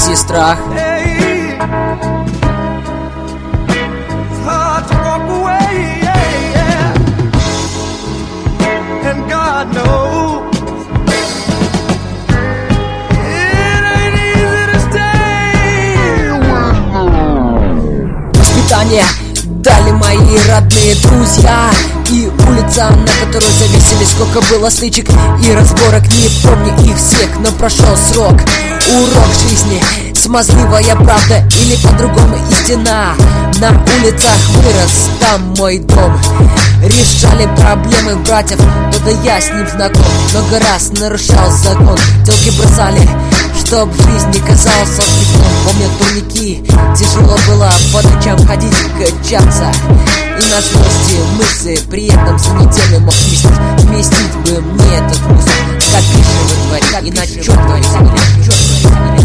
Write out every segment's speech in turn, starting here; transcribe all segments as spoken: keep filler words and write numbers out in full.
и страх. Воспитание дали мои родные друзья, и улица, на которой зависели, сколько было стычек и разборок. Не помню их всех, но прошел срок. Урок жизни, смазливая правда или по-другому истина. На улицах вырос, там мой дом. Решали проблемы братьев, да я с ним знаком. Много раз нарушал закон, телки бросали, чтоб жизнь не казалась сном. Помню турники, тяжело было по ночам ходить, качаться. И на злости мысли при этом за неделю мог вместить. Вместить бы мне этот мусор, как пиши вытворить, иначе чё творить, иначе чё творить,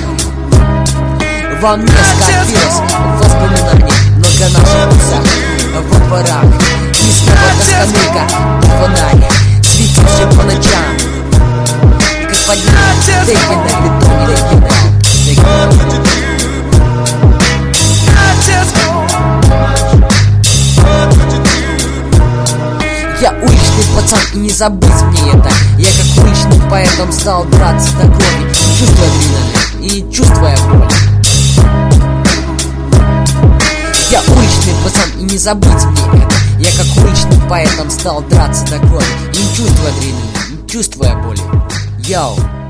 во мне скопилось воспоминаний много наших писах во дворах. И снова до скамейка, фонарь, светивший по ночам. И как поднять тейки на бетоне нагибал. Я уличный пацан, и не забыть мне это. Я как уличный поэтом стал драться до крови, чувствуя адреналин и чувствуя боль. Я уличный пацан, и не забыть мне это. Я как уличный поэтом стал драться до крови, и не чувствуя адреналин, не чувствуя боли. Йоу.